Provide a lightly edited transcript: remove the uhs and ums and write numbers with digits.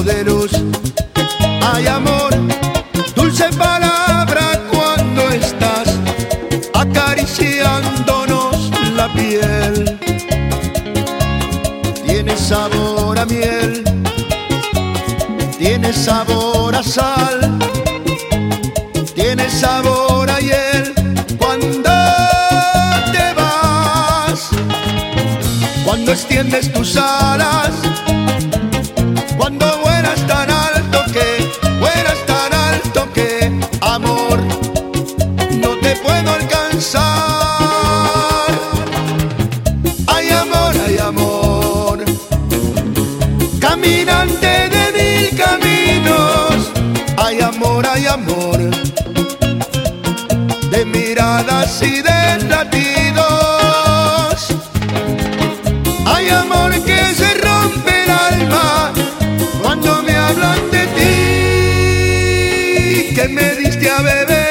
de luz. Hay amor, dulce palabra cuando estás acariciándonos la piel. Tiene sabor a miel, tiene sabor a sal, tiene sabor a hiel cuando te vas. Cuando extiendes tus alas, cuando vuelas tan alto que, amor, no te puedo alcanzar. Hay amor, caminante de mil caminos. Hay amor, de miradas y de latidos. Hay amor que se rompe el alma cuando me hablan de ti, que me diste a beber